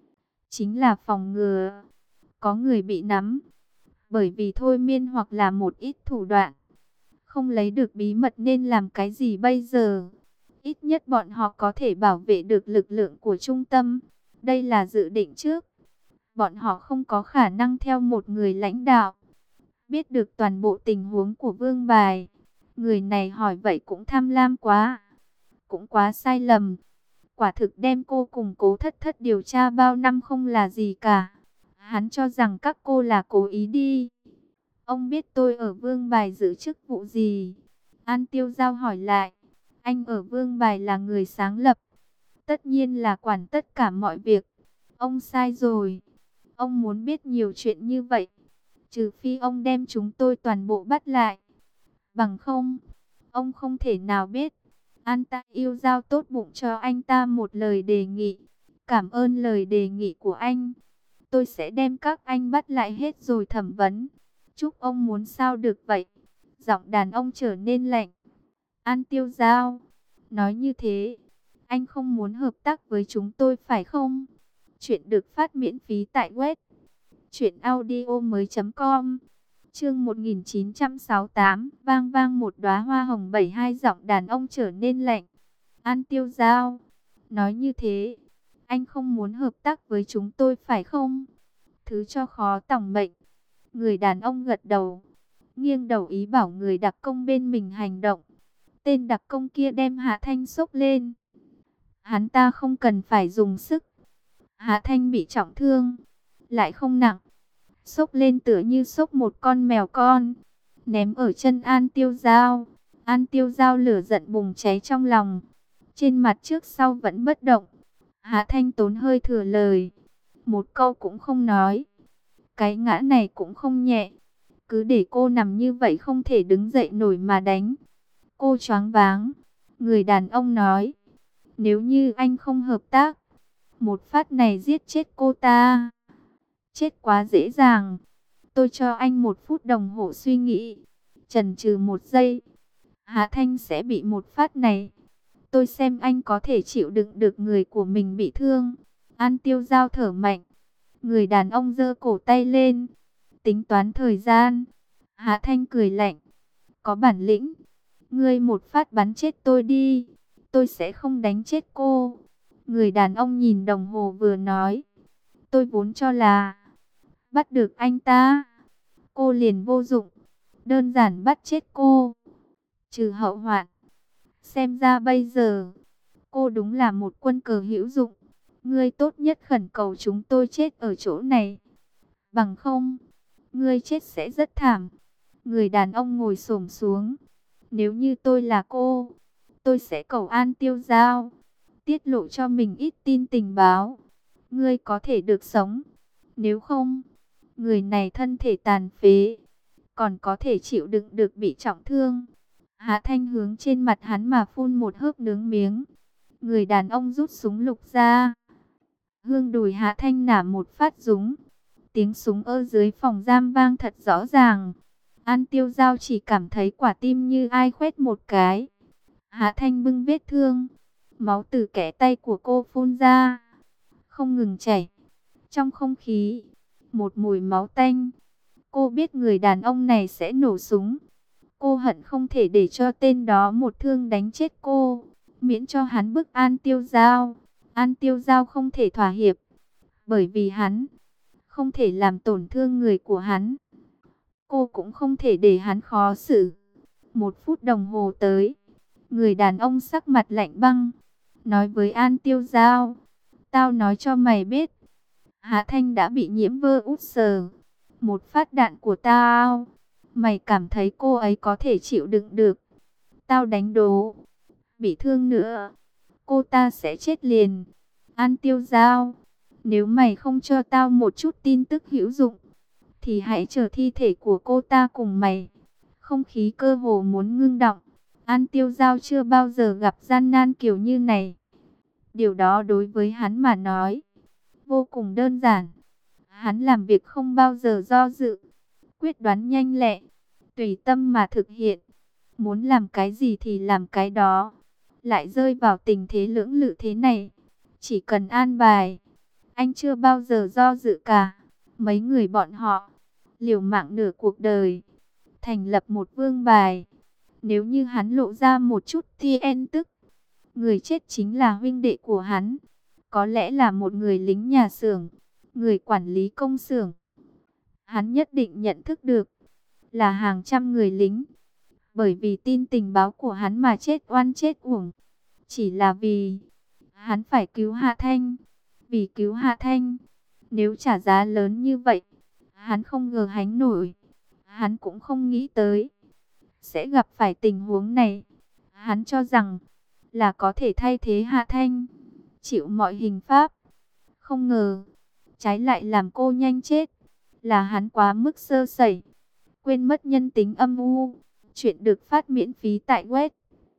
Speaker 1: Chính là phòng ngừa có người bị nắm bởi vì thôi miên hoặc là một ít thủ đoạn, không lấy được bí mật nên làm cái gì bây giờ. Ít nhất bọn họ có thể bảo vệ được lực lượng của trung tâm. Đây là dự định trước. Bọn họ không có khả năng theo một người lãnh đạo, biết được toàn bộ tình huống của Vương Bài. Người này hỏi vậy cũng tham lam quá, cũng quá sai lầm. Quả thực đem cô cùng Cố Thất Thất điều tra bao năm không là gì cả. Hắn cho rằng các cô là cố ý đi. Ông biết tôi ở Vương Bài giữ chức vụ gì? An Tiêu Giao hỏi lại. Anh ở Vương Bài là người sáng lập, tất nhiên là quản tất cả mọi việc. Ông sai rồi. Ông muốn biết nhiều chuyện như vậy, trừ phi ông đem chúng tôi toàn bộ bắt lại. Bằng không, ông không thể nào biết. An Ta Yêu Giao tốt bụng cho anh ta một lời đề nghị. Cảm ơn lời đề nghị của anh. Tôi sẽ đem các anh bắt lại hết rồi thẩm vấn. Chúc ông muốn sao được vậy. Giọng đàn ông trở nên lạnh. An Tiêu Giao nói như thế, anh không muốn hợp tác với chúng tôi phải không? Chuyện được phát miễn phí tại web truyệnaudiomoi.com. Chương 1968, vang vang một đóa hoa hồng 72. Giọng đàn ông trở nên lạnh. An Tiêu Giao nói như thế, anh không muốn hợp tác với chúng tôi phải không? Thứ cho khó tòng mệnh. Người đàn ông gật đầu, nghiêng đầu ý bảo người đặc công bên mình hành động. Tên đặc công kia đem Hạ Thanh xốc lên. Hắn ta không cần phải dùng sức. Hạ Thanh bị trọng thương, lại không nặng. Xốc lên tựa như xốc một con mèo con, ném ở chân An Tiêu Giao. An Tiêu Giao lửa giận bùng cháy trong lòng, trên mặt trước sau vẫn bất động. Hạ Thanh tốn hơi thừa lời, một câu cũng không nói. Cái ngã này cũng không nhẹ, cứ để cô nằm như vậy không thể đứng dậy nổi mà đánh. Cô choáng váng. Người đàn ông nói, nếu như anh không hợp tác, một phát này giết chết cô ta. Chết quá dễ dàng. Tôi cho anh 1 phút đồng hồ suy nghĩ. Chần chừ 1 giây, Hạ Thanh sẽ bị một phát này. Tôi xem anh có thể chịu đựng được người của mình bị thương. An Tiêu Giao thở mạnh. Người đàn ông giơ cổ tay lên, tính toán thời gian. Hạ Thanh cười lạnh. Có bản lĩnh, ngươi một phát bắn chết tôi đi. Tôi sẽ không đánh chết cô. Người đàn ông nhìn đồng hồ vừa nói. Tôi vốn cho là bắt được anh ta, cô liền vô dụng. Đơn giản bắt chết cô, trừ hậu hoạn. Xem ra bây giờ, cô đúng là một quân cờ hữu dụng. Ngươi tốt nhất khẩn cầu chúng tôi chết ở chỗ này. Bằng không, ngươi chết sẽ rất thảm. Người đàn ông ngồi xổm xuống. Nếu như tôi là cô, tôi sẽ cầu An Tiêu Giao tiết lộ cho mình ít tin tình báo. Ngươi có thể được sống. Nếu không, người này thân thể tàn phế, còn có thể chịu đựng được bị trọng thương. Hạ Thanh hướng trên mặt hắn mà phun một hớp nướng miếng. Người đàn ông rút súng lục ra. Hương đùi Hạ Thanh nả một phát súng. Tiếng súng ở dưới phòng giam vang thật rõ ràng. An Tiêu Giao chỉ cảm thấy quả tim như ai khoét một cái. Hạ Thanh bưng vết thương, máu từ kẽ tay của cô phun ra, không ngừng chảy. Trong không khí, một mùi máu tanh. Cô biết người đàn ông này sẽ nổ súng. Cô hận không thể để cho tên đó một thương đánh chết cô, miễn cho hắn bức An Tiêu Giao. An Tiêu Giao không thể thỏa hiệp, bởi vì hắn không thể làm tổn thương người của hắn. Cô cũng không thể để hắn khó xử. 1 phút đồng hồ tới, người đàn ông sắc mặt lạnh băng, nói với An Tiêu Giao, tao nói cho mày biết, Hạ Thanh đã bị nhiễm virus. Một phát đạn của tao, mày cảm thấy cô ấy có thể chịu đựng được? Tao đánh đố, bị thương nữa, cô ta sẽ chết liền. An Tiêu Giao, nếu mày không cho tao một chút tin tức hữu dụng, thì hãy chờ thi thể của cô ta cùng mày. Không khí cơ hồ muốn ngưng đọng. An Tiêu Giao chưa bao giờ gặp gian nan kiểu như này. Điều đó đối với hắn mà nói vô cùng đơn giản. Hắn làm việc không bao giờ do dự, quyết đoán nhanh lẹ, tùy tâm mà thực hiện. Muốn làm cái gì thì làm cái đó. Lại rơi vào tình thế lưỡng lự thế này, chỉ cần an bài. Anh chưa bao giờ do dự cả. Mấy người bọn họ liều mạng nửa cuộc đời, thành lập một vương bài. Nếu như hắn lộ ra một chút thiên tức, người chết chính là huynh đệ của hắn, có lẽ là một người lính nhà xưởng, người quản lý công xưởng. Hắn nhất định nhận thức được là hàng trăm người lính bởi vì tin tình báo của hắn mà chết oan chết uổng. Chỉ là vì hắn phải cứu Hạ Thanh. Vì cứu Hạ Thanh, nếu trả giá lớn như vậy, hắn không ngờ gánh nổi. Hắn cũng không nghĩ tới sẽ gặp phải tình huống này. Hắn cho rằng là có thể thay thế Hạ Thanh, chịu mọi hình pháp. Không ngờ, trái lại làm cô nhanh chết. Là hắn quá mức sơ sẩy, quên mất nhân tính âm u. Chuyện được phát miễn phí tại web